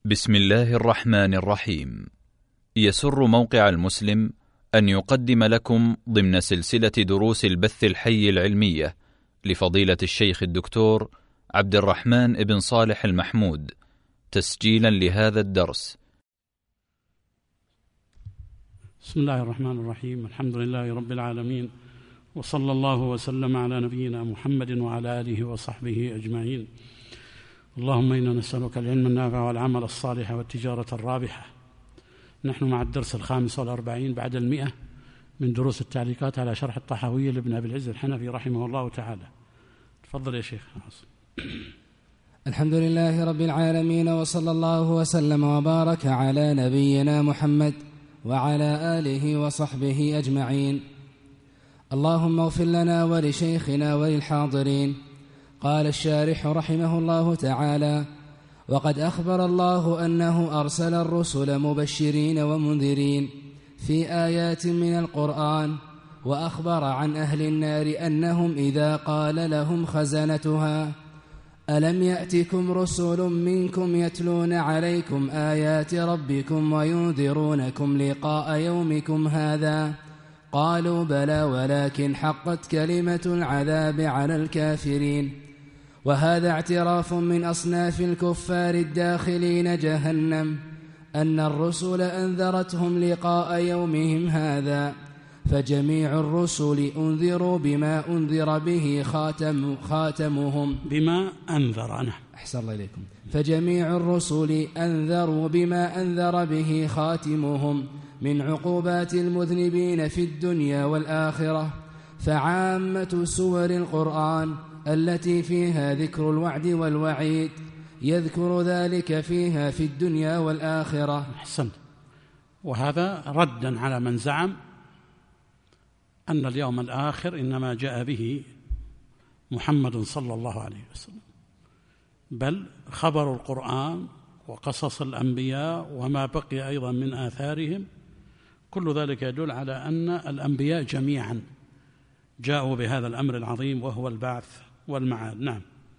بسم الله الرحمن الرحيم. يسر موقع المسلم أن يقدم لكم ضمن سلسلة دروس البث الحي العلمية لفضيلة الشيخ الدكتور عبد الرحمن بن صالح المحمود تسجيلا لهذا الدرس. بسم الله الرحمن الرحيم. الحمد لله رب العالمين، وصلى الله وسلم على نبينا محمد وعلى آله وصحبه أجمعين. اللهم إنا نسألك العلم النافع والعمل الصالح والتجارة الرابحة. نحن مع الدرس 45 بعد 100 من دروس التعليقات على شرح الطحاوية لابن أبي العز الحنفي رحمه الله تعالى. تفضل يا شيخ عاصم. الحمد لله رب العالمين، وصلى الله وسلم وبارك على نبينا محمد وعلى آله وصحبه أجمعين. اللهم اغفر لنا ولشيخنا وللحاضرين. قال الشارح رحمه الله تعالى: وقد أخبر الله أنه أرسل الرسل مبشرين ومنذرين في آيات من القرآن، وأخبر عن أهل النار أنهم إذا قال لهم خزنتها ألم يأتكم رسل منكم يتلون عليكم آيات ربكم وينذرونكم لقاء يومكم هذا قالوا بلى ولكن حقت كلمة العذاب على الكافرين. وهذا اعتراف من أصناف الكفار الداخلين جهنم أن الرسل أنذرتهم لقاء يومهم هذا، فجميع الرسل أنذروا بما أنذر به خاتمهم بما أنذر أنا أحسن الله إليكم. فجميع الرسل أنذروا بما أنذر به خاتمهم من عقوبات المذنبين في الدنيا والآخرة. فعامة سور القرآن التي فيها ذكر الوعد والوعيد يذكر ذلك فيها في الدنيا والآخرة. أحسنت. وهذا ردا على من زعم أن اليوم الآخر إنما جاء به محمد صلى الله عليه وسلم، بل خبر القرآن وقصص الأنبياء وما بقي أيضا من آثارهم كل ذلك يدل على أن الأنبياء جميعا جاءوا بهذا الأمر العظيم وهو البعث والمعاد. نعم.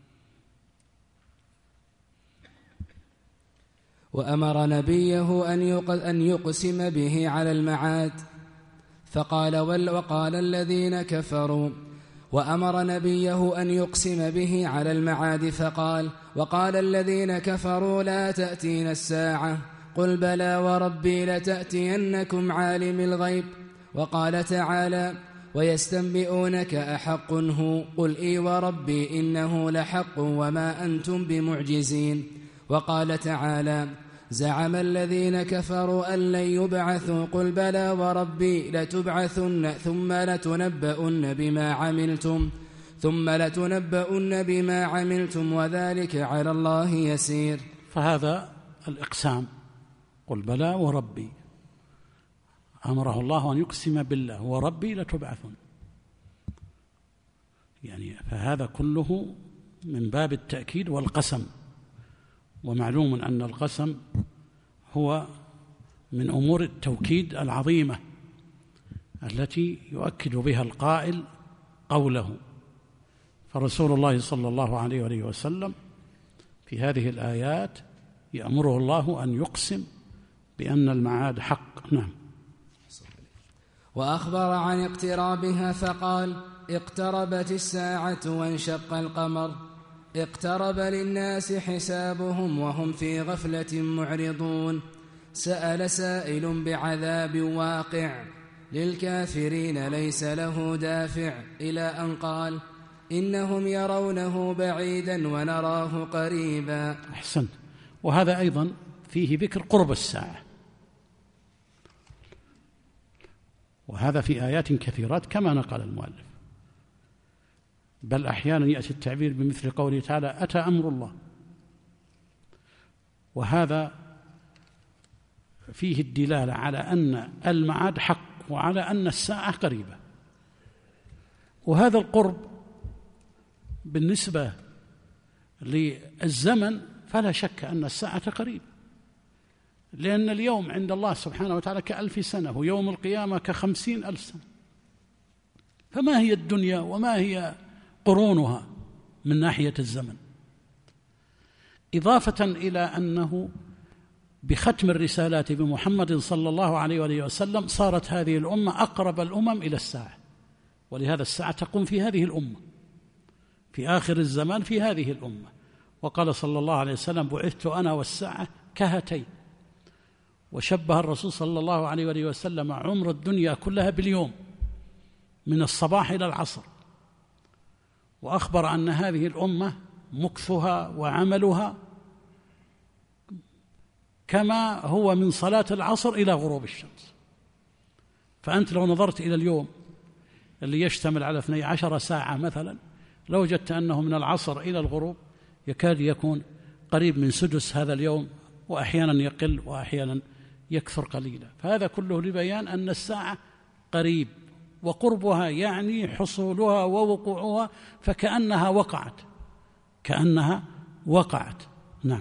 وأمر نبيه أن يقسم به على المعاد فقال وقال الذين كفروا وأمر نبيه أن يقسم به على المعاد فقال وقال الذين كفروا لا تأتينا الساعة قل بلى وربي لتأتينكم عالم الغيب. وقال تعالى ويستنبئونك أحق هو قل إي وربي إنه لحق وما أنتم بمعجزين. وقال تعالى زعم الذين كفروا أن لن يبعثوا قل بلى وربي لتبعثن ثم لتنبؤن بما عملتم وذلك على الله يسير. فهذا الإقسام قل بلى وربي أمره الله أن يقسم بالله وربي لتبعثن، يعني فهذا كله من باب التأكيد والقسم. ومعلوم أن القسم هو من أمور التوكيد العظيمة التي يؤكد بها القائل قوله. فرسول الله صلى الله عليه وسلم في هذه الآيات يأمره الله أن يقسم بأن المعاد حق. نعم. وأخبر عن اقترابها فقال اقتربت الساعة وانشق القمر اقترب للناس حسابهم وهم في غفلة معرضون. سأل سائل بعذاب واقع للكافرين ليس له دافع إلى أن قال إنهم يرونه بعيدا ونراه قريبا. أحسنت. وهذا أيضا فيه ذكر قرب الساعة، وهذا في آيات كثيرات كما نقل المؤلف، بل أحيانا يأتي التعبير بمثل قوله تعالى أتى أمر الله، وهذا فيه الدلالة على أن المعاد حق وعلى أن الساعة قريبة. وهذا القرب بالنسبة للزمن فلا شك أن الساعة قريبة، لأن اليوم عند الله سبحانه وتعالى ك1000 سنة ويوم القيامة ك50,000 سنة. فما هي الدنيا وما هي قرونها من ناحية الزمن؟ إضافة إلى أنه بختم الرسالات بمحمد صلى الله عليه وآله وسلم صارت هذه الأمة أقرب الأمم إلى الساعة، ولهذا الساعة تقوم في هذه الأمة في آخر الزمان في هذه الأمة. وقال صلى الله عليه وسلم: بعثت أنا والساعة كهاتين. وشبه الرسول صلى الله عليه وآله وسلم عمر الدنيا كلها باليوم من الصباح إلى العصر، وأخبر أن هذه الأمة مكثها وعملها كما هو من صلاة العصر إلى غروب الشمس. فأنت لو نظرت إلى اليوم اللي يشتمل على 12 ساعة مثلا، لو وجدت أنه من العصر إلى الغروب يكاد يكون قريب من سدس هذا اليوم، وأحيانا يقل وأحيانا يكثر قليلا. فهذا كله لبيان أن الساعة قريب، وقربها يعني حصولها ووقوعها، فكأنها وقعت. نعم.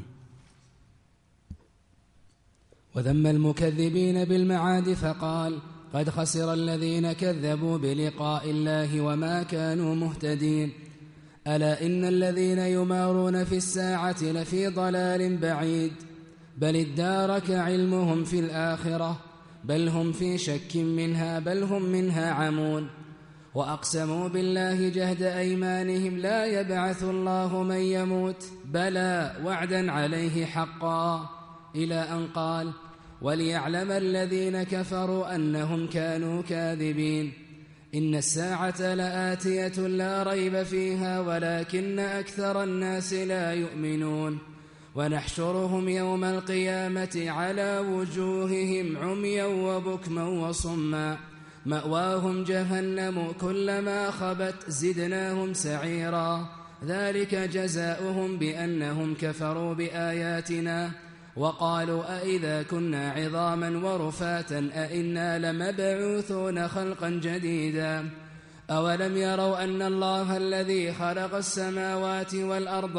وذم المكذبين بالمعاد فقال: قد خسر الذين كذبوا بلقاء الله وما كانوا مهتدين. ألا إن الذين يمارون في الساعة لفي ضلال بعيد، بل ادارك علمهم في الآخرة، بل هم في شك منها، بل هم منها عمون. وأقسموا بالله جهد أيمانهم لا يبعث الله من يموت، بلى وعدا عليه حقا، إلى أن قال: وليعلم الذين كفروا أنهم كانوا كاذبين. إن الساعة لآتية لا ريب فيها ولكن أكثر الناس لا يؤمنون. ونحشرهم يوم القيامة على وجوههم عميا وبكما وصما، مأواهم جهنم كلما خبت زدناهم سعيرا، ذلك جزاؤهم بأنهم كفروا بآياتنا. وقالوا: أئذا كنا عظاما ورفاتا أئنا لمبعوثون خلقا جديدا. أولم يروا أن الله الذي خلق السماوات والأرض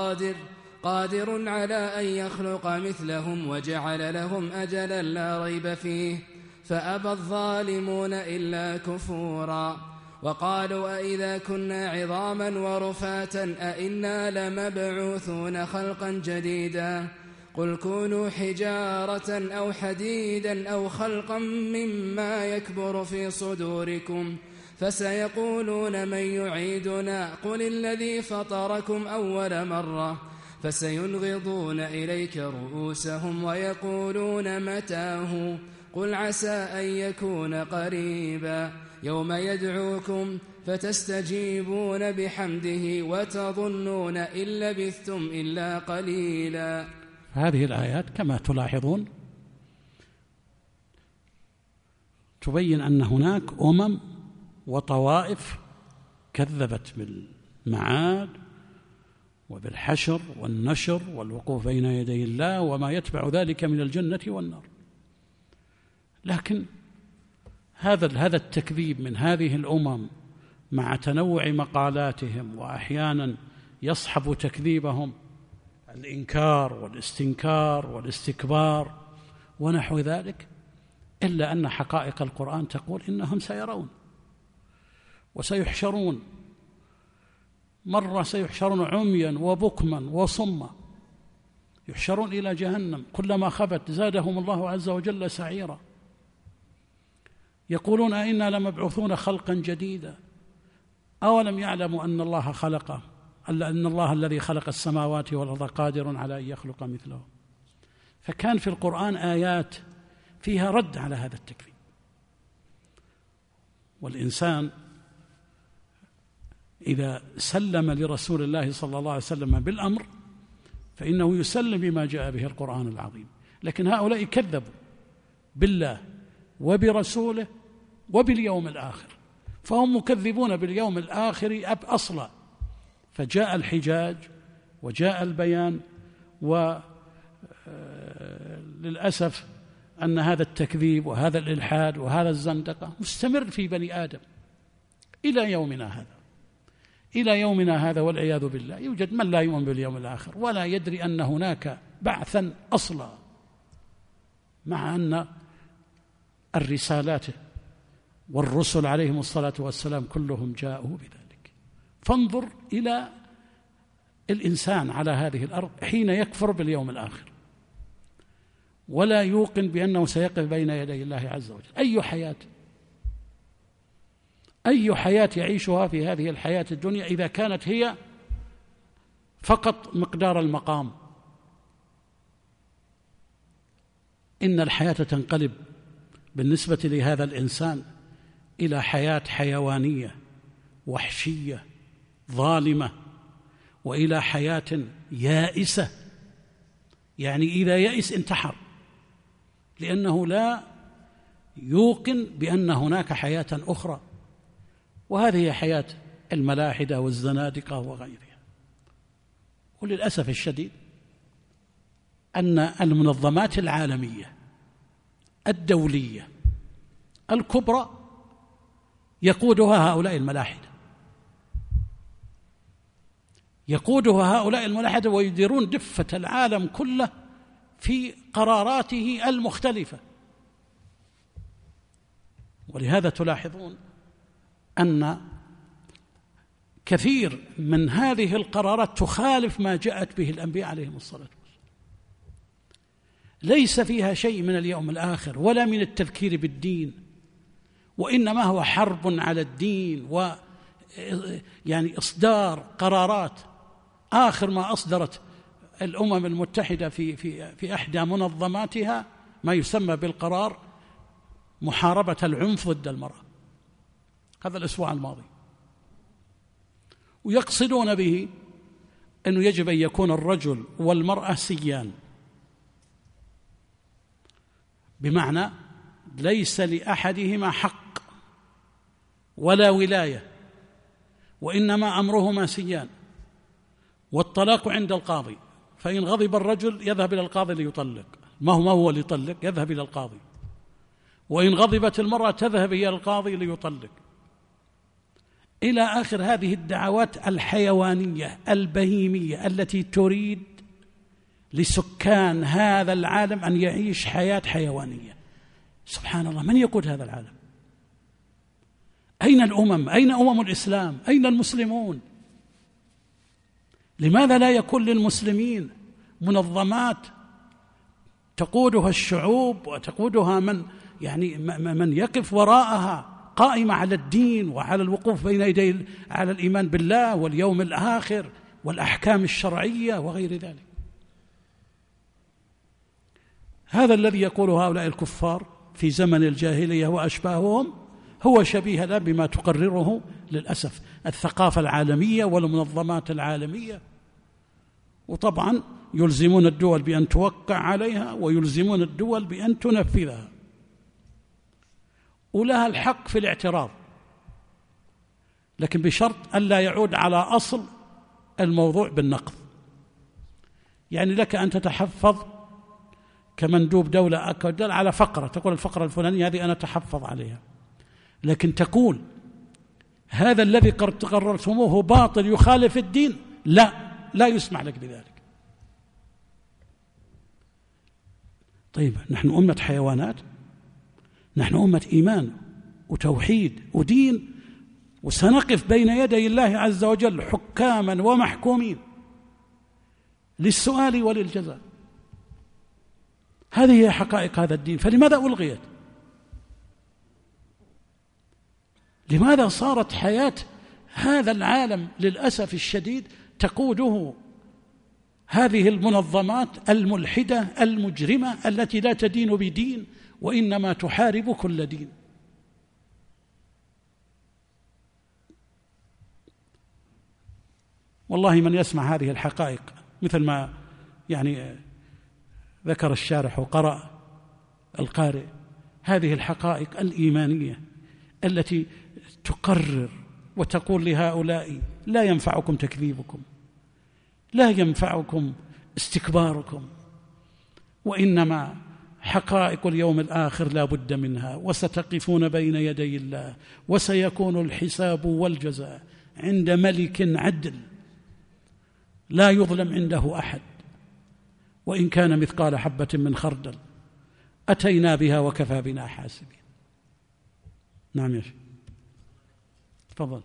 قادر على أن يخلق مثلهم وجعل لهم أجلا لا ريب فيه، فأبى الظالمون إلا كفورا. وقالوا: أئذا كنا عظاما ورفاتا أئنا لمبعوثون خلقا جديدا. قل كونوا حجارة أو حديدا أو خلقا مما يكبر في صدوركم، فسيقولون من يعيدنا، قل الذي فطركم أول مرة، فسينغضون إليك رؤوسهم ويقولون متاه، قل عسى أن يكون قريبا، يوم يدعوكم فتستجيبون بحمده وتظنون إن لبثتم إلا قليلا. هذه الآيات كما تلاحظون تبين أن هناك وطوائف كذبت بالمعاد وبالحشر والنشر والوقوف بين يدي الله وما يتبع ذلك من الجنة والنار. لكن هذا التكذيب من هذه الأمم مع تنوع مقالاتهم، وأحيانا يصحب تكذيبهم الإنكار والاستنكار والاستكبار ونحو ذلك، إلا أن حقائق القرآن تقول إنهم سيرون وسيحشرون، مرة سيحشرون عميا وبكما وصما، يحشرون إلى جهنم كلما خبت زادهم الله عز وجل سعيرا. يقولون أئنا لمبعوثون خلقا جديدا، أولم يعلموا أن الله الذي خلق السماوات والأرض قادر على أن يخلق مثله. فكان في القرآن آيات فيها رد على هذا التكذيب. والإنسان إذا سلم لرسول الله صلى الله عليه وسلم بالأمر فإنه يسلم بما جاء به القرآن العظيم. لكن هؤلاء كذبوا بالله وبرسوله وباليوم الآخر، فهم مكذبون باليوم الآخر أصلا. فجاء الحجاج وجاء البيان، وللأسف أن هذا التكذيب وهذا الإلحاد وهذا الزندقة مستمر في بني آدم إلى يومنا هذا والعياذ بالله. يوجد من لا يؤمن باليوم الآخر ولا يدري أن هناك بعثا أصلا، مع أن الرسالات والرسل عليهم الصلاة والسلام كلهم جاءوا بذلك. فانظر إلى الإنسان على هذه الأرض حين يكفر باليوم الآخر ولا يوقن بأنه سيقف بين يدي الله عز وجل. أي حياة يعيشها في هذه الحياة الدنيا إذا كانت هي فقط مقدار المقام؟ إن الحياة تنقلب بالنسبة لهذا الإنسان إلى حياة حيوانية وحشية ظالمة، وإلى حياة يائسة، يعني إذا يئس انتحر، لأنه لا يوقن بأن هناك حياة أخرى. وهذه هي حياة الملاحدة والزنادقة وغيرها. وللأسف الشديد أن المنظمات العالمية الدولية الكبرى يقودها هؤلاء الملاحدة، ويديرون دفة العالم كله في قراراته المختلفة. ولهذا تلاحظون أن كثير من هذه القرارات تخالف ما جاءت به الأنبياء عليهم الصلاة والسلام، ليس فيها شيء من اليوم الآخر ولا من التذكير بالدين، وإنما هو حرب على الدين، يعني إصدار قرارات. آخر ما أصدرت الأمم المتحدة في إحدى منظماتها ما يسمى بالقرار محاربة العنف ضد المرأة، هذا الأسبوع الماضي، ويقصدون به أنه يجب أن يكون الرجل والمرأة سيان، بمعنى ليس لأحدهما حق ولا ولاية، وإنما أمرهما سيان، والطلاق عند القاضي، فإن غضب الرجل يذهب إلى القاضي ليطلق، ما هو اللي يطلق، يذهب إلى القاضي، وإن غضبت المرأة تذهب إلى القاضي ليطلق، إلى آخر هذه الدعوات الحيوانية البهيمية التي تريد لسكان هذا العالم أن يعيش حياة حيوانية. سبحان الله، من يقود هذا العالم؟ أين الأمم؟ أين أمم الإسلام؟ أين المسلمون؟ لماذا لا يكون للمسلمين منظمات تقودها الشعوب وتقودها من يقف وراءها، قائمة على الدين وعلى الوقوف بين يدي، على الإيمان بالله واليوم الآخر والأحكام الشرعية وغير ذلك؟ هذا الذي يقوله هؤلاء الكفار في زمن الجاهلية وأشباههم هو شبيه له بما تقرره للأسف الثقافة العالمية والمنظمات العالمية. وطبعا يلزمون الدول بأن توقع عليها، ويلزمون الدول بأن تنفذها، ولها الحق في الاعتراض، لكن بشرط ألا يعود على أصل الموضوع بالنقض. يعني لك أن تتحفظ كمندوب دولة أكدل على فقرة، تقول الفقرة الفلانية هذه أنا أتحفظ عليها، لكن تقول هذا الذي قررتموه باطل يخالف الدين، لا يسمح لك بذلك. طيب، نحن أمة حيوانات؟ نحن أمة إيمان وتوحيد ودين، وسنقف بين يدي الله عز وجل حكاما ومحكومين للسؤال وللجزاء. هذه هي حقائق هذا الدين. فلماذا ألغيت؟ لماذا صارت حياة هذا العالم للأسف الشديد تقوده هذه المنظمات الملحدة المجرمة التي لا تدين بدين وإنما تحارب كل دين؟ والله من يسمع هذه الحقائق مثل ما ذكر الشارح وقرأ القارئ، هذه الحقائق الإيمانية التي تقرر وتقول لهؤلاء لا ينفعكم تكذيبكم، لا ينفعكم استكباركم، وإنما حقائق اليوم الآخر لا بد منها، وستقفون بين يدي الله، وسيكون الحساب والجزاء عند ملك عدل لا يظلم عنده أحد، وإن كان مثقال حبة من خردل أتينا بها وكفى بنا حاسبين. نعم يا شيخ، تفضل.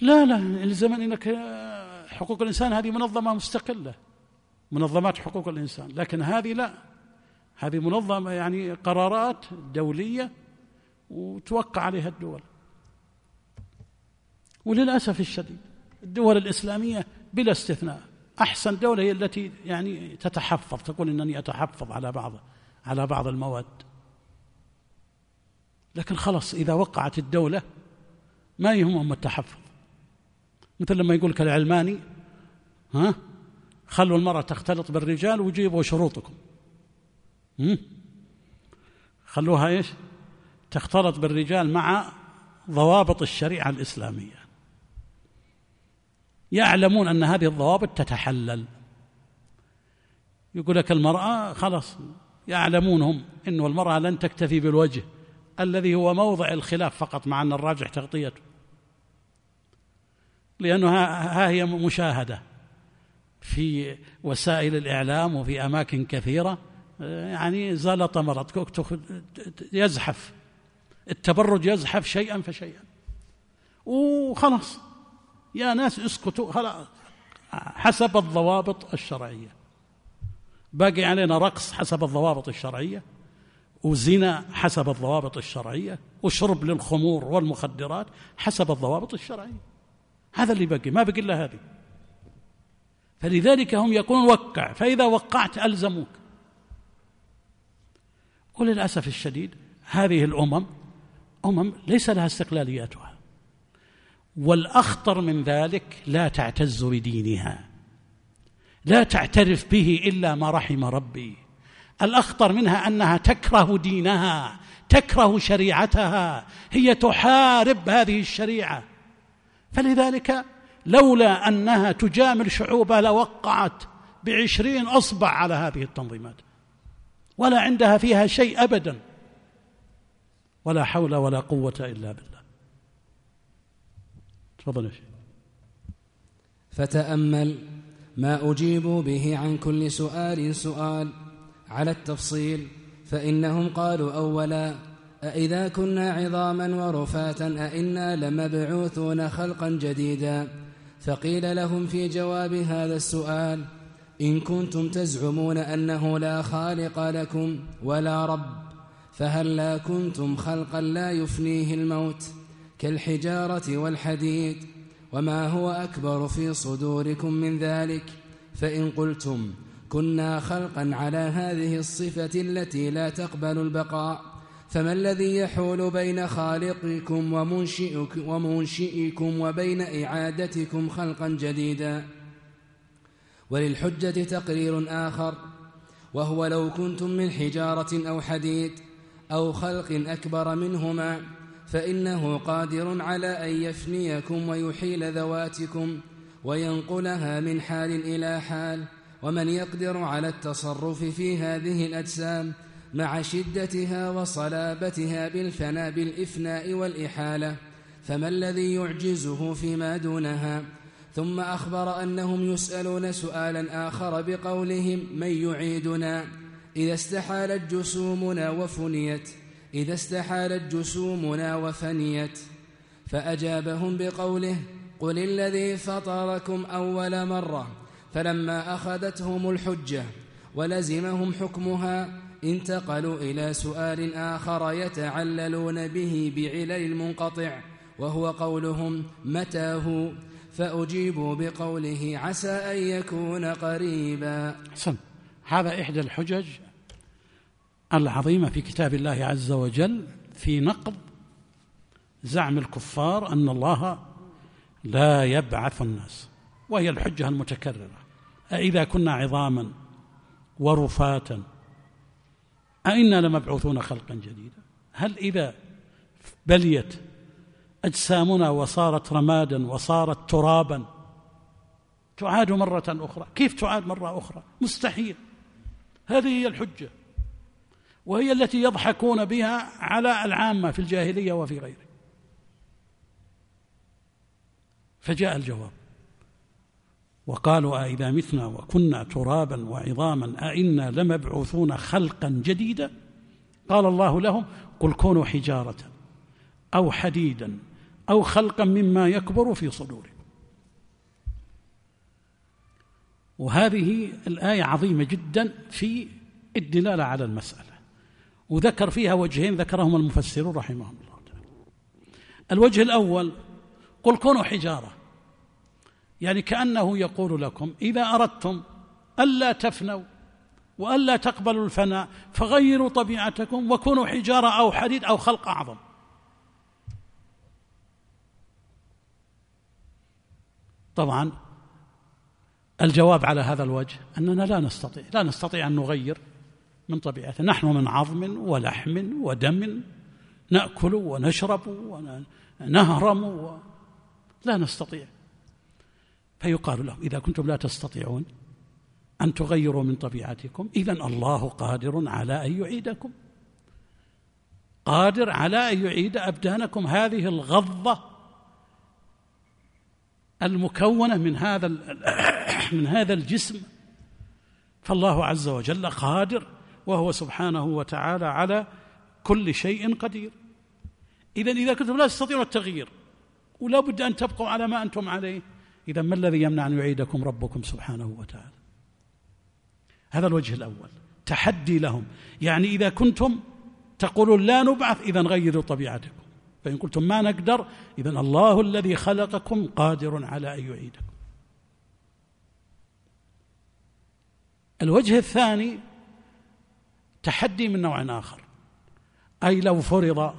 لا الزمن إنك حقوق الإنسان هذه منظمة مستقلة، منظمات حقوق الإنسان، لكن هذه لا، هذه منظمة يعني قرارات دولية وتوقع عليها الدول. وللأسف الشديد الدول الإسلامية بلا استثناء أحسن دولة هي التي يعني تتحفظ، تقول إنني أتحفظ على بعض المواد، لكن خلص إذا وقعت الدولة ما يهمهم التحفظ. مثل لما يقولك العلماني خلوا المرأة تختلط بالرجال وجيبوا شروطكم، خلوها إيش؟ تختلط بالرجال مع ضوابط الشريعة الإسلامية، يعلمون أن هذه الضوابط تتحلل. يقول لك المرأة خلاص، يعلمون هم أن المرأة لن تكتفي بالوجه الذي هو موضع الخلاف فقط، مع أن الراجح تغطيته، لأنه ها هي مشاهدة في وسائل الإعلام وفي أماكن كثيرة، يعني زلط مرض يزحف التبرج، يزحف شيئا فشيئا، وخلاص يا ناس اسكتوا خلاص حسب الضوابط الشرعية. باقي علينا رقص حسب الضوابط الشرعية، وزنا حسب الضوابط الشرعية، وشرب للخمور والمخدرات حسب الضوابط الشرعية. هذا اللي باقي، ما بقي إلا هذه. فلذلك هم يقولون وقع، فإذا وقعت ألزموك. وللأسف الشديد هذه الأمم ليس لها استقلالياتها، والأخطر من ذلك لا تعتز بدينها، لا تعترف به إلا ما رحم ربي. الأخطر منها أنها تكره دينها، تكره شريعتها، هي تحارب هذه الشريعة. فلذلك لولا أنها تجامل شعوبها لوقعت ب20 أصبع على هذه التنظيمات، ولا عندها فيها شيء أبدا، ولا حول ولا قوة إلا بالله. تفضل يا شيخ. فتأمل ما أجيبوا به عن كل سؤال على التفصيل، فإنهم قالوا أولا: أإذا كنا عظاما ورفاتا أإنا لمبعوثون خلقا جديدا؟ فقيل لهم في جواب هذا السؤال: إن كنتم تزعمون أنه لا خالق لكم ولا رب، فهل لا كنتم خلقا لا يفنيه الموت كالحجارة والحديد؟ وما هو أكبر في صدوركم من ذلك؟ فإن قلتم كنا خلقا على هذه الصفة التي لا تقبل البقاء، فما الذي يحول بين خالقكم ومنشئكم وبين إعادتكم خلقا جديدا؟ وللحجة تقرير آخر، وهو: لو كنتم من حجارة أو حديد أو خلق أكبر منهما، فإنه قادر على أن يفنيكم ويحيل ذواتكم وينقلها من حال إلى حال. ومن يقدر على التصرف في هذه الأجسام مع شدتها وصلابتها بالفناء بالإفناء والإحالة، فما الذي يعجزه فيما دونها؟ ثم أخبر أنهم يسألون سؤالا آخر بقولهم: من يعيدنا إذا استحالت جسومنا وفنيت؟ فأجابهم بقوله: قل الذي فطركم أول مرة. فلما أخذتهم الحجة ولزمهم حكمها انتقلوا إلى سؤال آخر يتعللون به بعلل المنقطع، وهو قولهم: متى هو؟ فأجيبوا بقوله: عسى أن يكون قريبا. هذا إحدى الحجج العظيمة في كتاب الله عز وجل في نقض زعم الكفار أن الله لا يبعث الناس، وهي الحجة المتكررة: أإذا كنا عظاما ورفاتا أئنا لمبعوثون خلقا جديدا؟ هل إذا بليت أجسامنا وصارت رمادا وصارت ترابا تعاد مرة أخرى؟ كيف تعاد مرة أخرى؟ مستحيل. هذه هي الحجة، وهي التي يضحكون بها على العامة في الجاهلية وفي غيره. فجاء الجواب وقالوا: أإذا متنا وكنا ترابا وعظاما أئنا لمبعوثون خلقا جديدا؟ قال الله لهم: قل كونوا حجارة أو حديدا أو خلقا مما يكبر في صدوركم. وهذه الآية عظيمة جدا في الدلالة على المسألة، وذكر فيها وجهين ذكرهم المفسرون رحمهم الله تعالى. الوجه الأول: قل كونوا حجارة، يعني كأنه يقول لكم إذا أردتم ألا تفنوا وألا تقبلوا الفناء فغيروا طبيعتكم وكونوا حجارة أو حديد أو خلق أعظم. طبعا الجواب على هذا الوجه أننا لا نستطيع أن نغير من طبيعتنا. نحن من عظم ولحم ودم، نأكل ونشرب ونهرم لا نستطيع. فيقال له: إذا كنتم لا تستطيعون أن تغيروا من طبيعتكم إذن الله قادر على أن يعيدكم، قادر على أن يعيد أبدانكم هذه الغضة المكونة من هذا الجسم. فالله عز وجل قادر، وهو سبحانه وتعالى على كل شيء قدير. إذا كنتم لا تستطيعون التغيير ولا بد أن تبقوا على ما أنتم عليه، إذا ما الذي يمنع أن يعيدكم ربكم سبحانه وتعالى؟ هذا الوجه الأول، تحدي لهم. يعني إذا كنتم تقولون لا نبعث إذن غيروا طبيعتكم، فإن قلتم ما نقدر إذن الله الذي خلقكم قادر على أن يعيدكم. الوجه الثاني تحدي من نوع آخر، أي لو فرض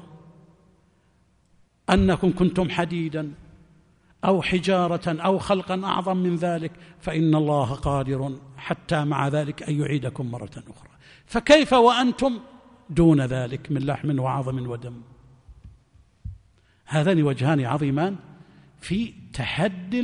أنكم كنتم حديدا أو حجارة أو خلقا أعظم من ذلك فإن الله قادر حتى مع ذلك أن يعيدكم مرة أخرى. فكيف وأنتم دون ذلك من لحم وعظم ودم؟ هذان وجهان عظيمان في تحدي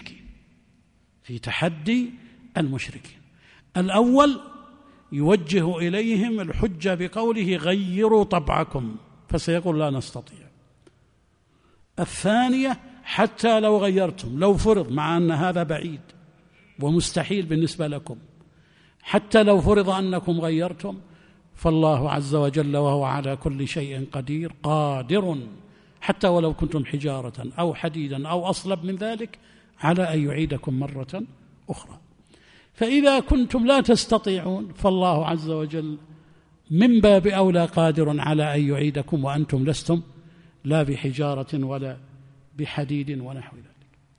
المشركين. الأول يوجه إليهم الحجة بقوله غيروا طبعكم، فسيقول لا نستطيع. الثانية حتى لو غيرتم، لو فرض، مع أن هذا بعيد ومستحيل بالنسبة لكم، حتى لو فرض أنكم غيرتم فالله عز وجل وهو على كل شيء قدير، قادر حتى ولو كنتم حجارة أو حديدا أو أصلب من ذلك على أن يعيدكم مرة أخرى. فإذا كنتم لا تستطيعون فالله عز وجل من باب أولى قادر على أن يعيدكم وأنتم لستم لا بحجارة ولا بحديد ونحو ذلك.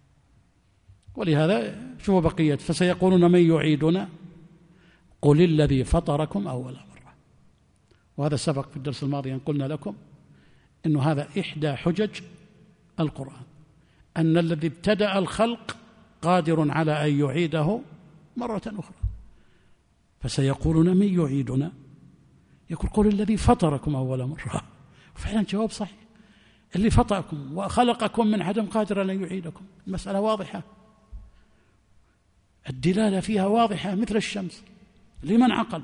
ولهذا شوفوا بقية: فسيقولون من يعيدنا قل الذي فطركم أول مرة. وهذا سبق في الدرس الماضي أن قلنا لكم إنه هذا إحدى حجج القرآن، أن الذي ابتدأ الخلق قادر على أن يعيده مرة أخرى. فسيقولون من يعيدنا، يقول قل الذي فطركم أول مرة. فعلا جواب صحيح، اللي فطركم وخلقكم من عدم قادر أن يعيدكم. المسألة واضحة، الدلالة فيها واضحة مثل الشمس لمن عقل.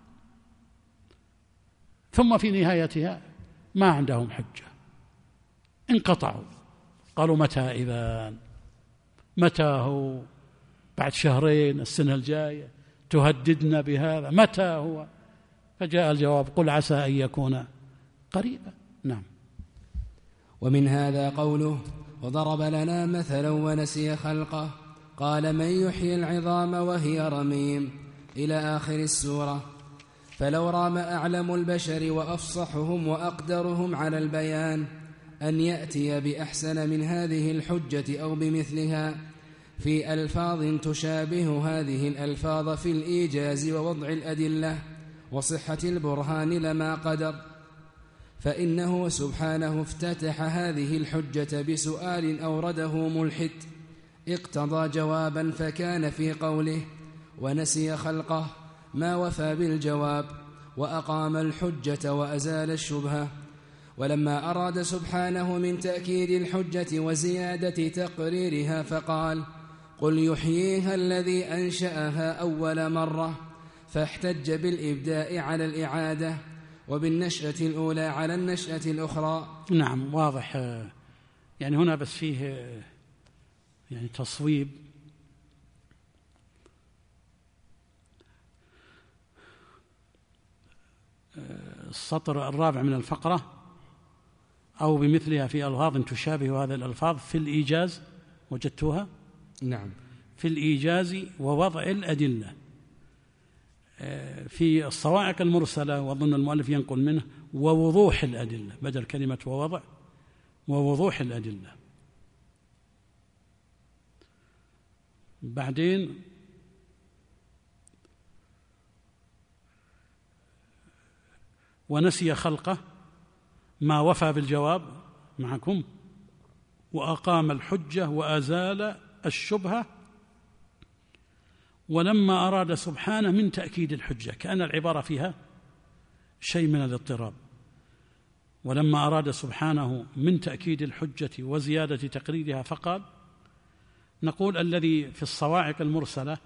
ثم في نهايتها ما عندهم حجة، انقطعوا، قالوا متى؟ إذا متى هو؟ بعد شهرين، السنة الجاية، تهددنا بهذا، متى هو؟ فجاء الجواب قل عسى أن يكون قريبا. نعم. ومن هذا قوله وضرب لنا مثلا ونسي خلقه، قال من يحيي العظام وهي رميم إلى آخر السورة. فلو رام أعلم البشر وأفصحهم وأقدرهم على البيان أن يأتي بأحسن من هذه الحجة أو بمثلها في ألفاظ تشابه هذه الألفاظ في الإيجاز ووضع الأدلة وصحة البرهان لما قدر، فإنه سبحانه افتتح هذه الحجة بسؤال أورده ملحد اقتضى جوابا، فكان في قوله ونسي خلقه ما وفى بالجواب وأقام الحجة وأزال الشبهة. ولما أراد سبحانه من تأكيد الحجة وزيادة تقريرها فقال قل يحييها الذي أنشأها أول مرة، فاحتج بالإبداء على الإعادة وبالنشأة الأولى على النشأة الأخرى. نعم، واضح. يعني هنا بس فيه يعني تصويب. السطر الرابع من الفقرة أو بمثلها في ألفاظ تشابه هذه الألفاظ في الإيجاز، وجدتوها؟ نعم. في الإيجاز ووضع الأدلة. في الصواعق المرسلة، وأظن المؤلف ينقل منه ووضوح الأدلة بدل كلمة ووضع، ووضوح الأدلة. بعدين ونسي خلقه ما وفى بالجواب معكم، وأقام الحجة وأزال الشبهة، ولما أراد سبحانه من تأكيد الحجة، كأن العبارة فيها شيء من الاضطراب. ولما أراد سبحانه من تأكيد الحجة وزيادة تقريرها فقال. نقول الذي في الصواعق المرسلة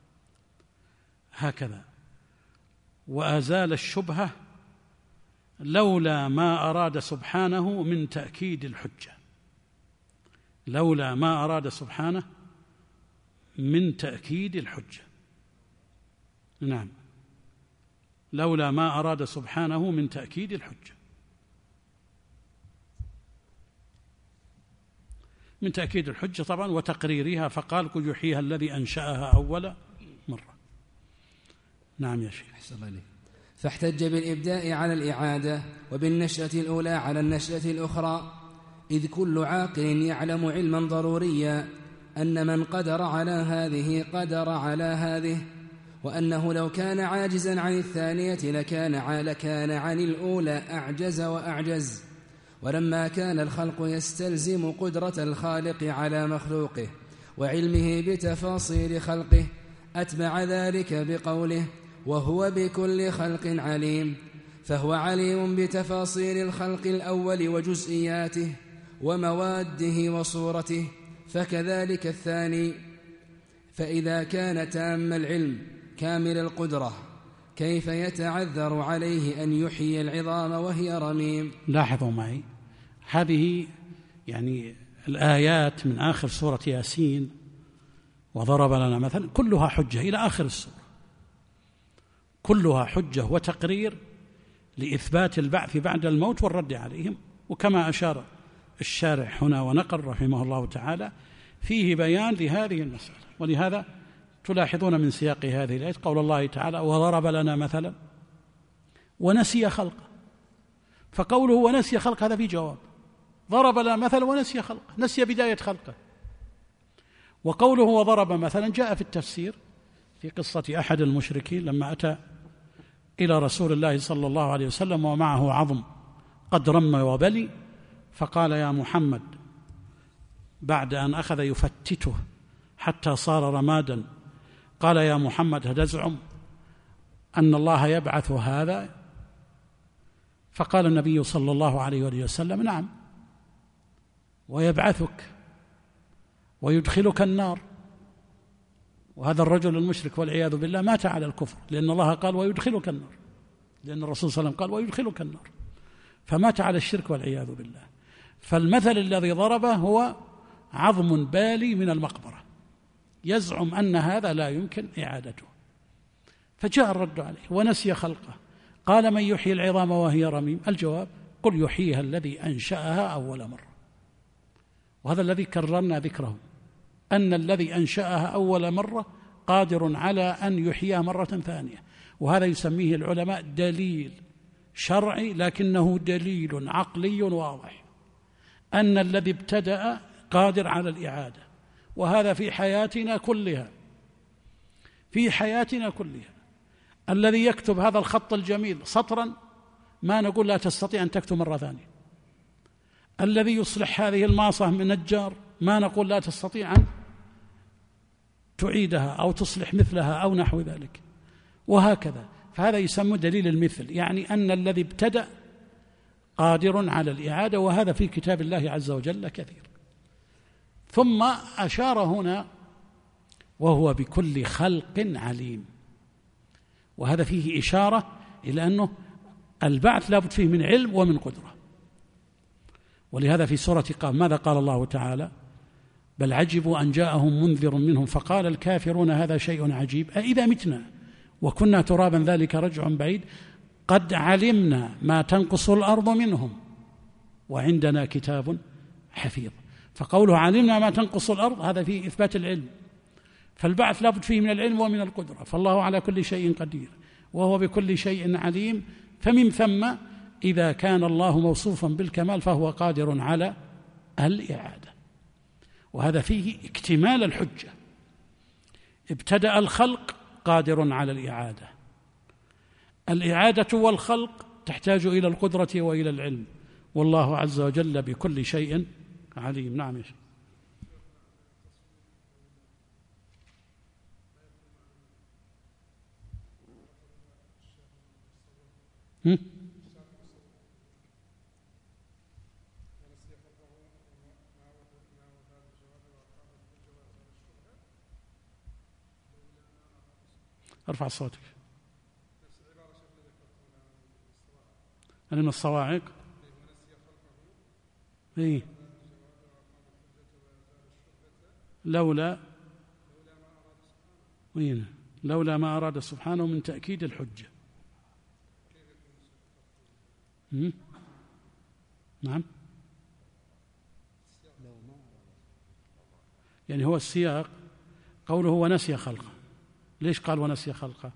هكذا: وأزال الشبهة لولا ما أراد سبحانه من تأكيد الحجة، لولا ما أراد سبحانه من تأكيد الحجة. نعم، لولا ما أراد سبحانه من تأكيد الحجة، من تأكيد الحجة طبعا وتقريرها، فقال قل يحييها الذي أنشأها أول مرة. نعم يا شيخ. أحسن الله عليك. فاحتج بالإبداء على الإعادة، وبالنشأة الأولى على النشأة الأخرى، إذ كل عاقل يعلم علما ضروريا أن من قدر على هذه قدر على هذه، وأنه لو كان عاجزا عن الثانية لكان عن الأولى أعجز وأعجز. ولما كان الخلق يستلزم قدرة الخالق على مخلوقه وعلمه بتفاصيل خلقه، أتبع ذلك بقوله وهو بكل خلق عليم، فهو عليم بتفاصيل الخلق الأول وجزئياته ومواده وصورته، فكذلك الثاني. فإذا كان تام العلم كامل القدرة كيف يتعذر عليه أن يحيي العظام وهي رميم؟ لاحظوا معي هذه يعني الآيات من آخر سورة ياسين، وضرب لنا مثلا، كلها حجة إلى آخر السورة، كلها حجة وتقرير لإثبات البعث بعد الموت والرد عليهم. وكما أشار الشارح هنا ونقل رحمه الله تعالى فيه بيان لهذه المسألة. ولهذا تلاحظون من سياق هذه الآية قول الله تعالى وضرب لنا مثلا ونسي خلقه، فقوله ونسي خلقه هذا في جواب، ضرب لنا مثلا ونسي خلقه، نسي بداية خلقه. وقوله وضرب مثلا جاء في التفسير في قصة أحد المشركين لما أتى إلى رسول الله صلى الله عليه وسلم ومعه عظم قد رم وبلي، فقال يا محمد بعد أن أخذ يفتته حتى صار رمادا، قال يا محمد هل تزعم أن الله يبعث هذا؟ فقال النبي صلى الله عليه وسلم نعم، ويبعثك ويدخلك النار. وهذا الرجل المشرك والعياذ بالله مات على الكفر، لأن الله قال ويدخلك النار، لأن الرسول صلى الله عليه وسلم قال ويدخلك النار، فمات على الشرك والعياذ بالله. فالمثل الذي ضربه هو عظم بالي من المقبرة، يزعم أن هذا لا يمكن إعادته، فجاء الرد عليه ونسي خلقه. قال من يحيي العظام وهي رميم؟ الجواب قل يحييها الذي أنشأها أول مرة. وهذا الذي كررنا ذكره، أن الذي أنشأها أول مرة قادر على أن يحييها مرة ثانية. وهذا يسميه العلماء دليل شرعي، لكنه دليل عقلي واضح أن الذي ابتدأ قادر على الإعادة. وهذا في حياتنا كلها، في حياتنا كلها. الذي يكتب هذا الخط الجميل سطرا ما نقول لا تستطيع أن تكتب مرة ثانية. الذي يصلح هذه الماصة من نجار ما نقول لا تستطيع أن تعيدها أو تصلح مثلها أو نحو ذلك، وهكذا. فهذا يسمى دليل المثل، يعني أن الذي ابتدأ قادر على الإعادة، وهذا في كتاب الله عز وجل كثير. ثم أشار هنا وهو بكل خلق عليم، وهذا فيه إشارة إلى أنه البعث لابد فيه من علم ومن قدرة. ولهذا في سورة قاف ماذا قال الله تعالى؟ بل عجبوا أن جاءهم منذر منهم فقال الكافرون هذا شيء عجيب أإذا متنا وكنا ترابا ذلك رجع بعيد قد علمنا ما تنقص الأرض منهم وعندنا كتاب حفيظ. فقوله علمنا ما تنقص الأرض هذا فيه إثبات العلم، فالبعث لابد فيه من العلم ومن القدرة، فالله على كل شيء قدير وهو بكل شيء عليم. فمن ثم إذا كان الله موصوفا بالكمال فهو قادر على الإعادة، وهذا فيه اكتمال الحجة. ابتدأ الخلق قادر على الإعادة، الإعادة والخلق تحتاج إلى القدرة وإلى العلم، والله عز وجل بكل شيء عليم. نعم يا شيخ. ارفع صوتك. من الصواعق إيه؟ لولا ما أراد سبحانه من تأكيد الحجة. نعم، يعني هو السياق قوله ونسي خلقه. ليش قال ونسي خلقه؟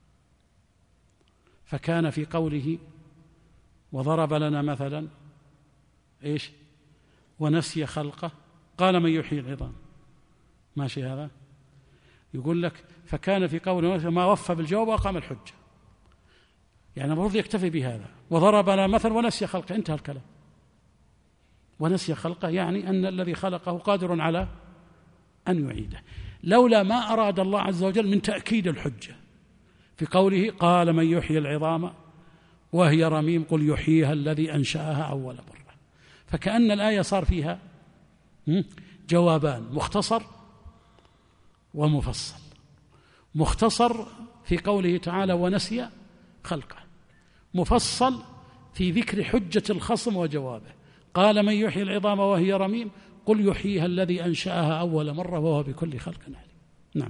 فكان في قوله وضرب لنا مثلا إيش؟ ونسي خلقه قال من يحيي العظام. ماشي هذا؟ يقول لك فكان في قوله ما وفى بالجواب وأقام الحجة، يعني المفروض يكتفي بهذا. وضرب لنا مثلا ونسي خلقه، انتهى الكلام. ونسي خلقه يعني أن الذي خلقه قادر على أن يعيده. لولا ما أراد الله عز وجل من تأكيد الحجة في قوله قال من يحيي العظام وهي رميم قل يحييها الذي أنشأها أول مرة. فكأن الآية صار فيها جوابان، مختصر ومفصل. مختصر في قوله تعالى ونسي خلقه، مفصل في ذكر حجة الخصم وجوابه. قال من يحيي العظام وهي رميم قل يحييها الذي أنشأها أول مرة وهو بكل خلق عليم. نعم.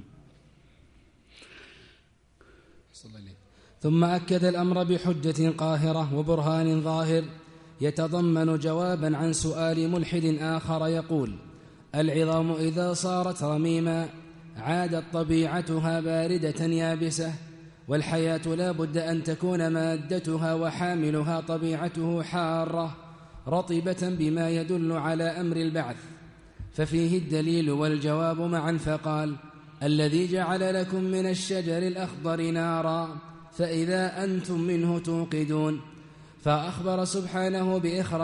ثم أكد الأمر بحجة قاهرة وبرهان ظاهر يتضمن جوابا عن سؤال ملحد آخر يقول العظام إذا صارت رميما عادت طبيعتها باردة يابسة، والحياة لا بد أن تكون مادتها وحاملها طبيعته حارة رطبة بما يدل على أمر البعث، ففيه الدليل والجواب معا. فقال الذي جعل لكم من الشجر الأخضر نارا فإذا أنتم منه توقدون. فأخبر سبحانه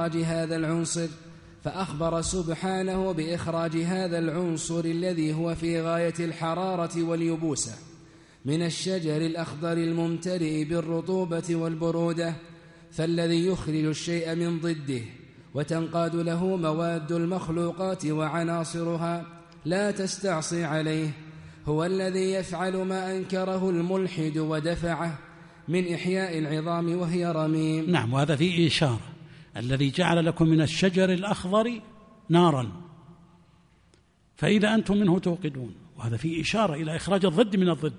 بإخراج هذا العنصر الذي هو في غاية الحرارة واليبوسة من الشجر الأخضر الممتلئ بالرطوبة والبرودة، فالذي يخرج الشيء من ضده وتنقاد له مواد المخلوقات وعناصرها لا تستعصي عليه هو الذي يفعل ما أنكره الملحد ودفعه من إحياء العظام وهي رميم. نعم، وهذا فيه إشارة. الذي جعل لكم من الشجر الأخضر نارا فإذا أنتم منه توقدون، وهذا فيه إشارة إلى إخراج الضد من الضد.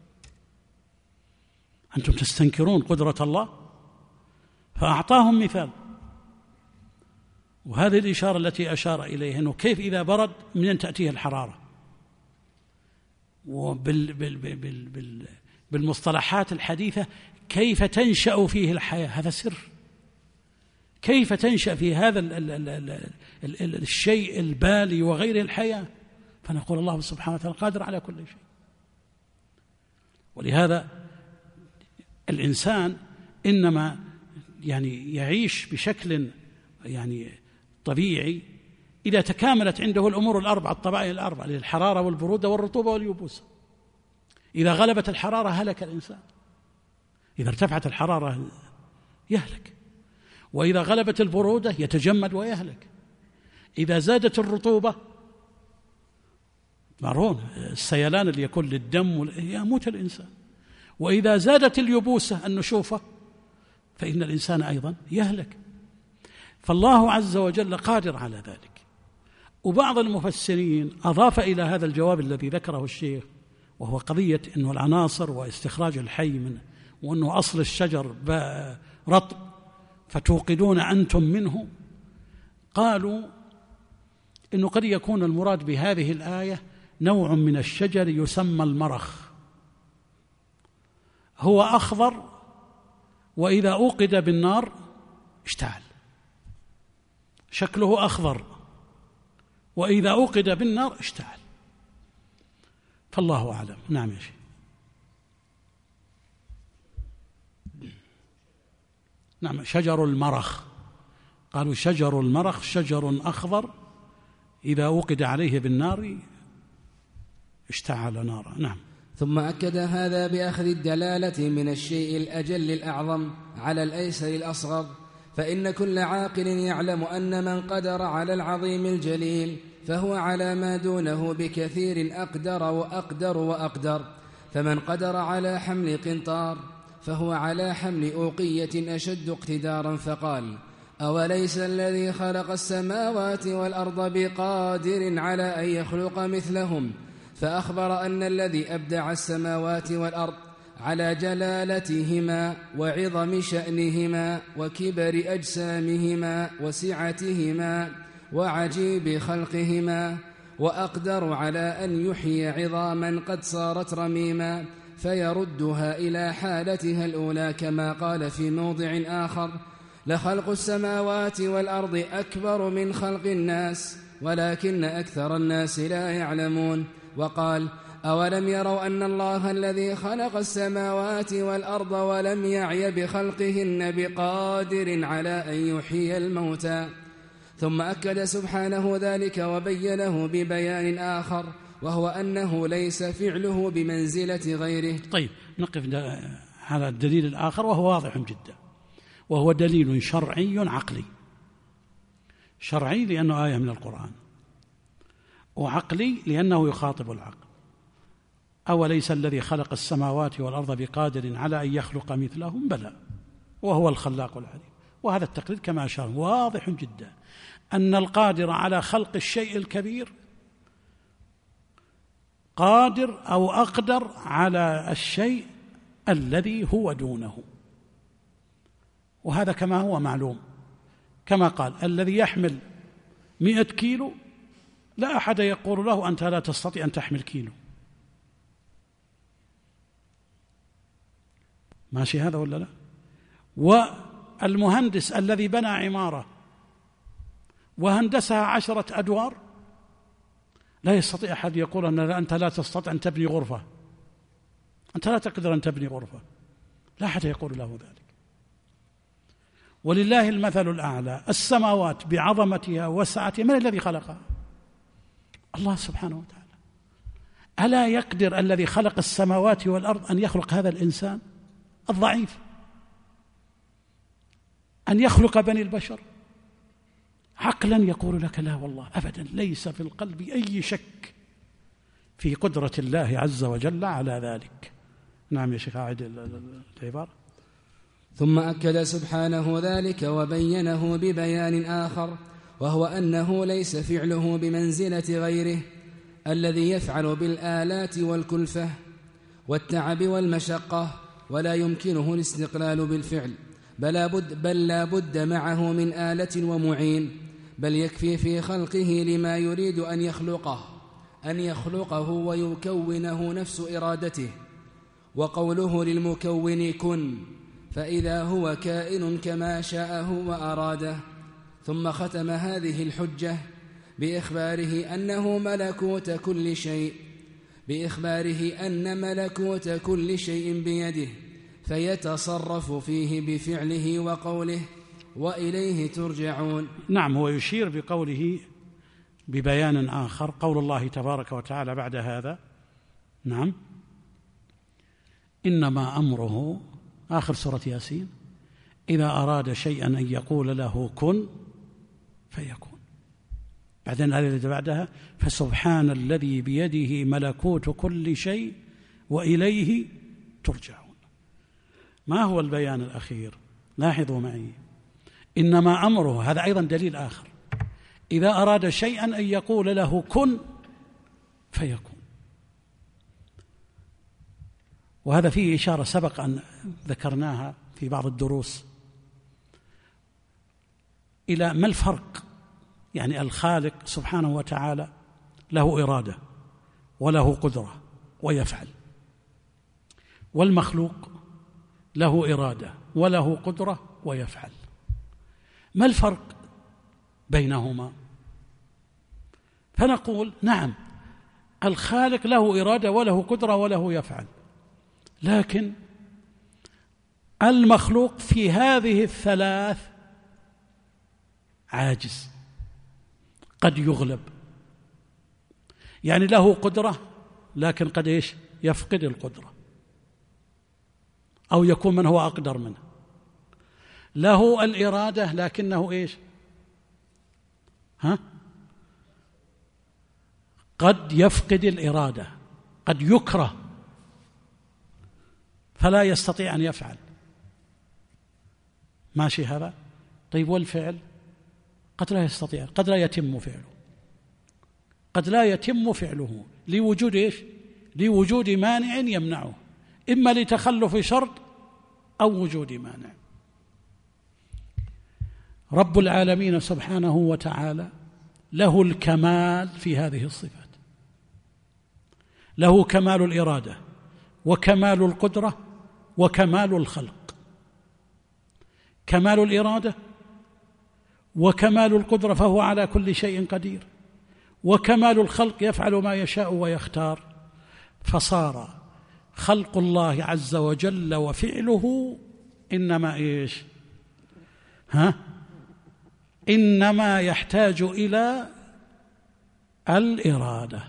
أنتم تستنكرون قدرة الله فأعطاهم مثال، وهذه الإشارة التي أشار إليها أنه كيف إذا برد من تأتيه الحرارة. بالمصطلحات الحديثة كيف تنشأ فيه الحياة، هذا سر. كيف تنشأ في هذا الشيء البالي وغير الحياة، فنقول الله سبحانه وتعالى قادر على كل شيء. ولهذا الإنسان إنما يعني يعيش بشكل يعني طبيعي إذا تكاملت عنده الأمور الأربعة، الطبائع الأربعة، الحرارة والبرودة والرطوبة واليبوسة. إذا غلبت الحرارة هلك الإنسان، إذا ارتفعت الحرارة يهلك، وإذا غلبت البرودة يتجمد ويهلك، إذا زادت الرطوبة معروف السيلان اللي يكون للدم يموت الإنسان، وإذا زادت اليبوسة النشوفة فإن الإنسان أيضا يهلك. فالله عز وجل قادر على ذلك. وبعض المفسرين أضاف إلى هذا الجواب الذي ذكره الشيخ، وهو قضية أنه العناصر واستخراج الحي منه، وأنه أصل الشجر رطب فتوقدون أنتم منه، قالوا إنه قد يكون المراد بهذه الآية نوع من الشجر يسمى المرخ، هو أخضر وإذا أوقد بالنار اشتعل، شكله أخضر وإذا أوقد بالنار اشتعل، فالله أعلم. نعم يا شيخ. نعم، شجر المرخ، قالوا شجر المرخ شجر أخضر إذا أوقد عليه بالنار اشتعل نارا. نعم. ثم أكد هذا بأخذ الدلالة من الشيء الأجل الأعظم على الأيسر الأصغر، فإن كل عاقل يعلم أن من قدر على العظيم الجليل فهو على ما دونه بكثير أقدر وأقدر وأقدر، فمن قدر على حمل قنطار فهو على حمل أوقية أشد اقتدارا، فقال: أوليس الذي خلق السماوات والأرض بقادر على أن يخلق مثلهم، فأخبر أن الذي أبدع السماوات والأرض على جلالتهما وعظم شأنهما وكبر أجسامهما وسعتهما وعجيب خلقهما، وأقدر على أن يحيي عظاما قد صارت رميما فيردها إلى حالتها الأولى، كما قال في موضع آخر: لخلق السماوات والأرض أكبر من خلق الناس ولكن أكثر الناس لا يعلمون. وقال: أولم يروا أن الله الذي خلق السماوات والأرض ولم يعي بخلقهن بقادر على أن يحيي الموتى. ثم أكد سبحانه ذلك وبينه ببيان آخر، وهو أنه ليس فعله بمنزلة غيره. طيب، نقف على الدليل الآخر وهو واضح جدا، وهو دليل شرعي عقلي. شرعي لأنه آية من القرآن، وعقلي لأنه يخاطب العقل. أوليس الذي خلق السماوات والأرض بقادر على أن يخلق مثلهم؟ بلى، وهو الخلاق العليم. وهذا التقرير كما أشار واضح جدا أن القادر على خلق الشيء الكبير قادر أو أقدر على الشيء الذي هو دونه، وهذا كما هو معلوم، كما قال: الذي يحمل 100 كيلو لا أحد يقول له أنت لا تستطيع أن تحمل كيلو. ماشي هذا ولا لا؟ والمهندس الذي بنى عمارة وهندسها 10 أدوار لا يستطيع أحد يقول أن أنت لا تستطيع أن تبني غرفة، أنت لا تقدر أن تبني غرفة، لا أحد يقول له ذلك. ولله المثل الأعلى، السماوات بعظمتها وسعتها من الذي خلقها؟ الله سبحانه وتعالى. ألا يقدر الذي خلق السماوات والأرض أن يخلق هذا الإنسان الضعيف، أن يخلق بني البشر؟ عقلا يقول لك لا والله أبدا، ليس في القلب أي شك في قدرة الله عز وجل على ذلك. نعم يا شيخ، أعد العبارة. ثم أكد سبحانه ذلك وبينه ببيان آخر، وهو أنه ليس فعله بمنزلة غيره الذي يفعل بالآلات والكلفة والتعب والمشقة، ولا يمكنه الاستقلال بالفعل، بل لا بد معه من آلة ومعين، بل يكفي في خلقه لما يريد أن يخلقه ويكونه نفس إرادته، وقوله للمكون كن، فإذا هو كائن كما شاءه وأراده. ثم ختم هذه الحجة بإخباره أن ملكوت كل شيء بيده، فيتصرف فيه بفعله وقوله: وإليه ترجعون. نعم، هو يشير بقوله ببيان آخر قول الله تبارك وتعالى بعد هذا: نعم، إنما أمره، آخر سورة ياسين، إذا أراد شيئا أن يقول له كن فيكون. بعدين الآية اللي بعدها: فسبحان الذي بيده ملكوت كل شيء وإليه ترجعون. ما هو البيان الأخير؟ لاحظوا معي، إنما أمره، هذا أيضا دليل آخر، إذا أراد شيئا أن يقول له كن فيكون. وهذا فيه إشارة سبق أن ذكرناها في بعض الدروس إلى ما الفرق يعني الخالق سبحانه وتعالى له إرادة وله قدرة ويفعل، والمخلوق له إرادة وله قدرة ويفعل. ما الفرق بينهما؟ فنقول نعم، الخالق له إرادة وله قدرة وله يفعل، لكن المخلوق في هذه الثلاث عاجز، قد يغلب، يعني له قدرة لكن قد يفقد القدرة، أو يكون من هو أقدر منه. له الإرادة لكنه قد يفقد الإرادة، قد يكره فلا يستطيع أن يفعل. ماشي هذا؟ طيب والفعل؟ قد لا يستطيع، قد لا يتم فعله، قد لا يتم فعله لوجود لوجود مانع يمنعه، إما لتخلف شرط أو وجود مانع. رب العالمين سبحانه وتعالى له الكمال في هذه الصفات، له كمال الإرادة وكمال القدرة وكمال الخلق. كمال الإرادة وكمال القدرة فهو على كل شيء قدير، وكمال الخلق يفعل ما يشاء ويختار. فصار خلق الله عز وجل وفعله إنما إنما يحتاج إلى الإرادة.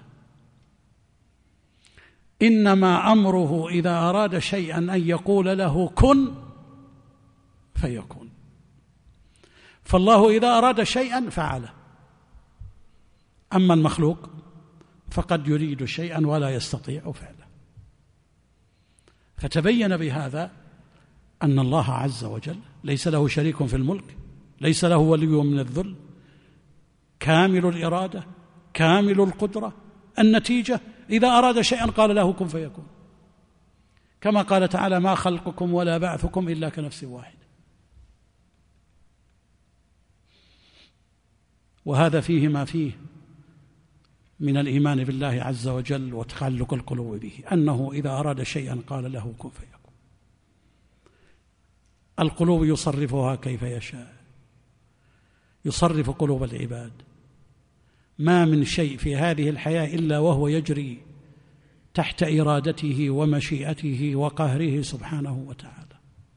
إنما أمره إذا أراد شيئا أن يقول له كن فيكون. فالله إذا أراد شيئا فعله، أما المخلوق فقد يريد شيئا ولا يستطيع فعله. فتبين بهذا أن الله عز وجل ليس له شريك في الملك، ليس له ولي من الذل، كامل الإرادة كامل القدرة. النتيجة إذا أراد شيئا قال له كن فيكون، كما قال تعالى ما خلقكم ولا بعثكم إلا كنفس واحدة. وهذا فيه ما فيه من الإيمان بالله عز وجل وتعلق القلوب به، أنه إذا أراد شيئا قال له كن فيكون. القلوب يصرفها كيف يشاء، يصرف قلوب العباد. ما من شيء في هذه الحياة إلا وهو يجري تحت إرادته ومشيئته وقهره سبحانه وتعالى.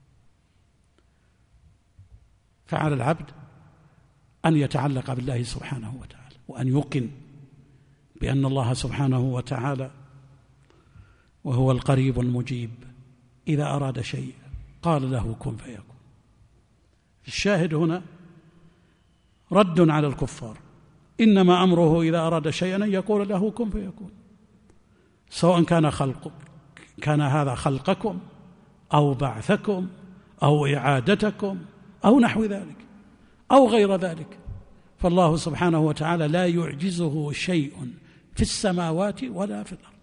فعلى العبد أن يتعلق بالله سبحانه وتعالى، وأن يوقن بأن الله سبحانه وتعالى وهو القريب المجيب إذا أراد شيء قال له كن فيكون. الشاهد هنا رد على الكفار، إنما أمره إذا أراد شيئا أن يقول له كن فيكون، سواء كان هذا خلقكم أو بعثكم أو إعادتكم أو نحو ذلك أو غير ذلك. فالله سبحانه وتعالى لا يعجزه شيء في السماوات ولا في الأرض.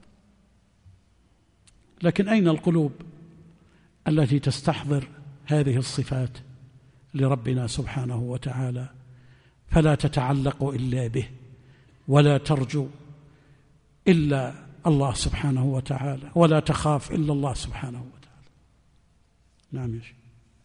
لكن أين القلوب التي تستحضر هذه الصفات لربنا سبحانه وتعالى، فلا تتعلق إلا به ولا ترجو إلا الله سبحانه وتعالى ولا تخاف إلا الله سبحانه وتعالى. نعم يا شيخ.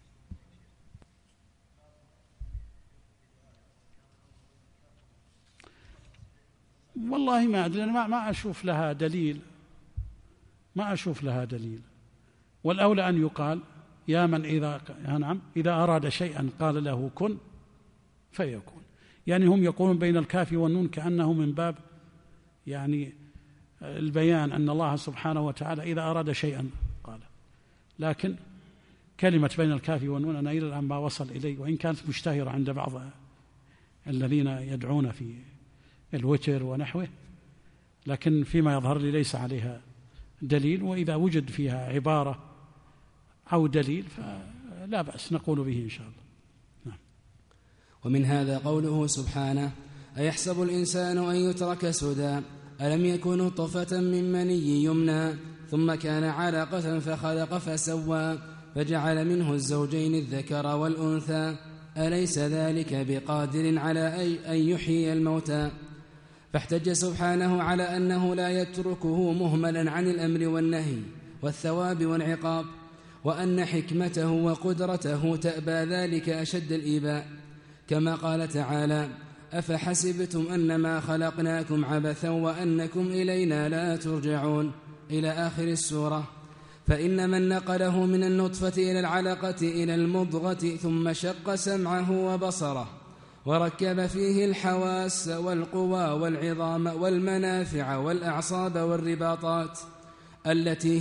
والله ما أدري، ما أشوف لها دليل، ما أشوف لها دليل. والأولى أن يقال يا من إذا أراد شيئا قال له كن فيكون. يعني هم يقولون بين الكاف والنون كأنه من باب يعني البيان أن الله سبحانه وتعالى إذا أراد شيئا قال. لكن كلمة بين الكاف والنون أنا إلى الآن ما وصل إلي، وإن كانت مشتهرة عند بعض الذين يدعون في الوتر ونحوه، لكن فيما يظهر لي ليس عليها دليل. وإذا وجد فيها عبارة أو دليل فلا بأس نقول به إن شاء الله. نعم. ومن هذا قوله سبحانه أيحسب الإنسان أن يترك سدى ألم يكن نطفة من مني يمنى ثم كان علقة فخلق فسوى فجعل منه الزوجين الذكر والأنثى أليس ذلك بقادر على أن يحيي الموتى؟ فاحتج سبحانه على أنه لا يتركه مهملا عن الأمر والنهي والثواب والعقاب، وأن حكمته وقدرته تأبى ذلك أشد الإيباء، كما قال تعالى: أفحسبتم أنما خلقناكم عبثا وأنكم إلينا لا ترجعون، إلى آخر السورة. فإن من نقله من النطفة إلى العلقة إلى المضغة ثم شق سمعه وبصره وركب فيه الحواس والقوى والعظام والمنافع والأعصاب والرباطات التي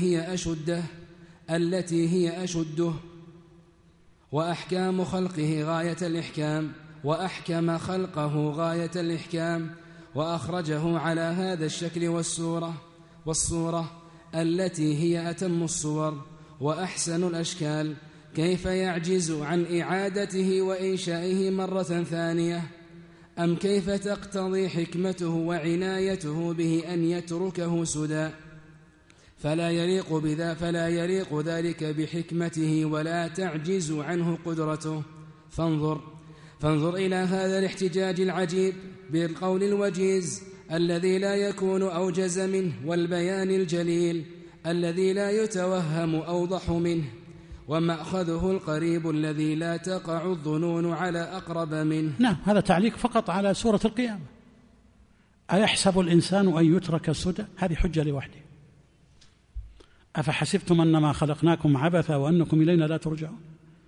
هي أشده وأحكام خلقه غاية الإحكام، وأحكم خلقه غاية الإحكام، وأخرجه على هذا الشكل والصورة التي هي أتم الصور وأحسن الأشكال، كيف يعجز عن إعادته وإنشائه مرة ثانية؟ أم كيف تقتضي حكمته وعنايته به أن يتركه سدى؟ فلا يليق ذلك بحكمته ولا تعجز عنه قدرته. فانظر إلى هذا الاحتجاج العجيب بالقول الوجيز الذي لا يكون أوجز منه، والبيان الجليل الذي لا يتوهم أوضح منه، ومأخذه القريب الذي لا تقع الظنون على أقرب منه. نعم، هذا تعليق فقط على سورة القيامة. أيحسب الإنسان أن يترك سدى؟ هذه حجة لوحده. أفحسبتم أنما خلقناكم عبثا وأنكم إلينا لا ترجعون.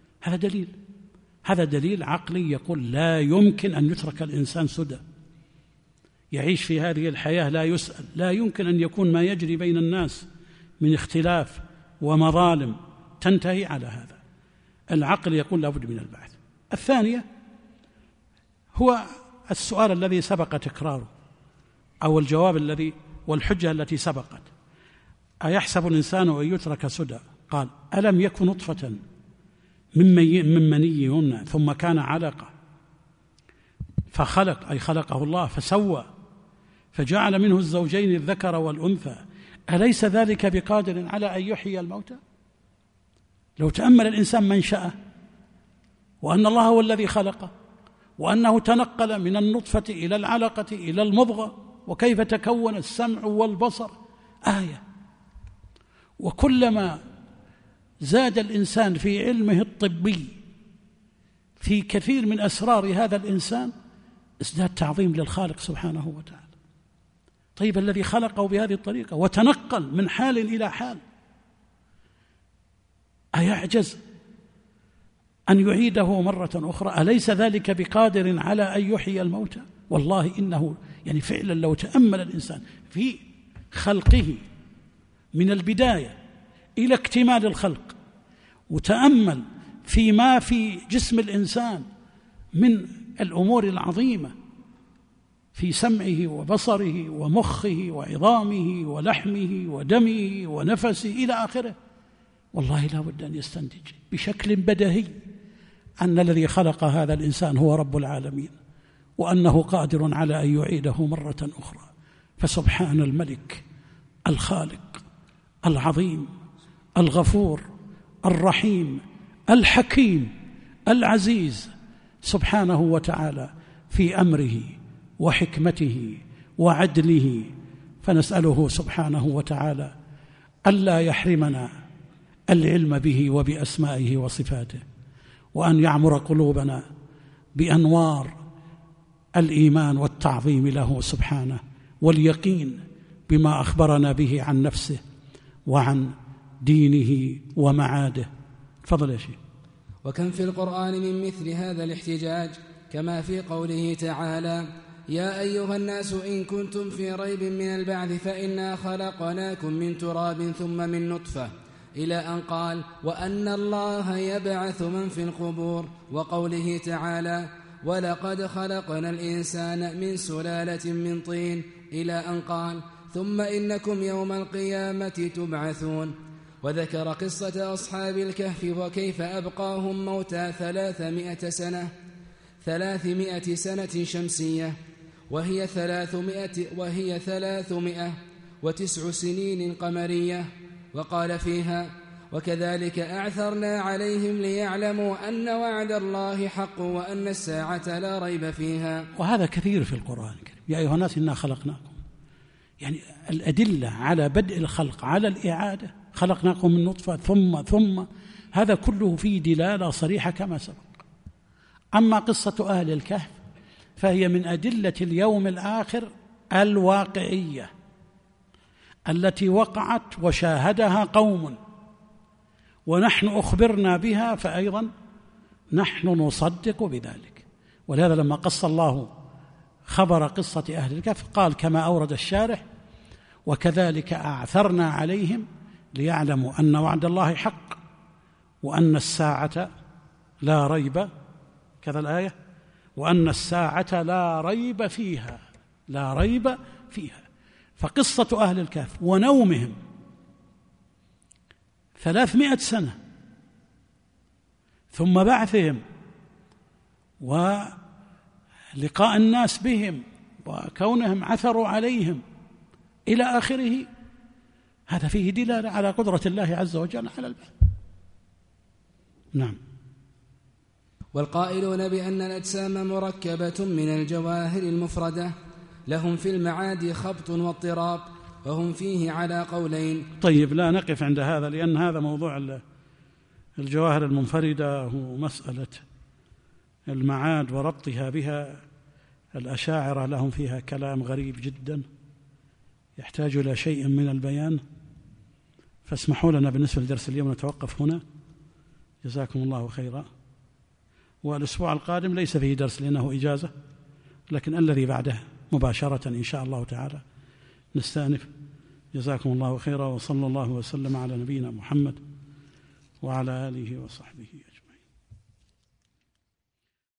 هذا دليل عقلي يقول لا يمكن أن يترك الإنسان سدى، يعيش في هذه الحياة لا يسأل، لا يمكن أن يكون ما يجري بين الناس من اختلاف ومظالم تنتهي على هذا. العقل يقول لا بد من البعث. الثانية هو السؤال الذي سبق تكراره، أو الجواب والحجة التي سبقت: أيحسب الإنسان أن يترك سدى؟ قال: ألم يكن نطفة من مني يمنى ثم كان علقة فخلق، أي خلقه الله فسوى فجعل منه الزوجين الذكر والأنثى، أليس ذلك بقادر على أن يحيي الموتى؟ لو تأمل الإنسان منشأه، وأن الله هو الذي خلقه، وأنه تنقل من النطفة إلى العلقة إلى المضغة، وكيف تكون السمع والبصر، آية. وكلما زاد الإنسان في علمه الطبي في كثير من أسرار هذا الإنسان ازداد تعظيم للخالق سبحانه وتعالى. طيب، الذي خلقه بهذه الطريقة وتنقل من حال إلى حال، أيعجز أن يعيده مرة أخرى؟ أليس ذلك بقادر على أن يحيي الموتى؟ والله إنه فعلا لو تأمل الإنسان في خلقه من البداية إلى اكتمال الخلق، وتأمل فيما في جسم الإنسان من الأمور العظيمة في سمعه وبصره ومخه وعظامه ولحمه ودمه ونفسه إلى آخره، والله لا بد أن يستنتج بشكل بديهي أن الذي خلق هذا الإنسان هو رب العالمين، وأنه قادر على أن يعيده مرة أخرى. فسبحان الملك الخالق العظيم الغفور الرحيم الحكيم العزيز سبحانه وتعالى في أمره وحكمته وعدله. فنسأله سبحانه وتعالى ألا يحرمنا العلم به وبأسمائه وصفاته، وأن يعمر قلوبنا بأنوار الإيمان والتعظيم له سبحانه، واليقين بما أخبرنا به عن نفسه وعن دينه ومعاده. تفضل يا شيخ. وكم في القرآن من مثل هذا الاحتجاج، كما في قوله تعالى: يا أيها الناس إن كنتم في ريب من البعث فإنا خلقناكم من تراب ثم من نطفة، إلى أن قال: وأن الله يبعث من في القبور، وقوله تعالى: ولقد خلقنا الإنسان من سلالة من طين، إلى أن قال: ثم إنكم يوم القيامة تبعثون. وذكر قصة أصحاب الكهف وكيف أبقاهم موتى 300 سنة شمسية، وهي 309 سنين قمرية. وقال فيها: وكذلك أعثرنا عليهم ليعلموا أن وعد الله حق وأن الساعة لا ريب فيها. وهذا كثير في القرآن الكريم. يا أيها الناس إنا خلقناكم، يعني الأدلة على بدء الخلق، على الإعادة، خلقناكم من نطفة ثم هذا كله فيه دلالة صريحة كما سبق. أما قصة أهل الكهف فهي من أدلة اليوم الآخر الواقعية التي وقعت وشاهدها قوم، ونحن أخبرنا بها، فأيضا نحن نصدق بذلك. ولهذا لما قص الله خبر قصة أهل الكهف قال كما أورد الشارح: وكذلك أعثرنا عليهم ليعلموا أن وعد الله حق وأن الساعة لا ريب، كذا الآية، وأن الساعة لا ريب فيها، لا ريب فيها. فقصة أهل الكهف ونومهم 300 سنة، ثم بعثهم ولقاء الناس بهم وكونهم عثروا عليهم إلى آخره، هذا فيه دلالة على قدرة الله عز وجل على البعث. نعم. والقائلون بأن الأجسام مركبة من الجواهر المفردة لهم في المعاد خبط واضطراب، وهم فيه على قولين. طيب، لا نقف عند هذا، لأن هذا موضوع الجواهر المنفردة ومسألة المعاد وربطها بها. الأشاعرة لهم فيها كلام غريب جدا يحتاج إلى شيء من البيان، فاسمحوا لنا بالنسبة لدرس اليوم نتوقف هنا، جزاكم الله خيرا. والأسبوع القادم ليس فيه درس لأنه إجازة، لكن الذي بعده مباشرة إن شاء الله تعالى نستأنف. جزاكم الله خيرا، وصلى الله وسلم على نبينا محمد وعلى آله وصحبه.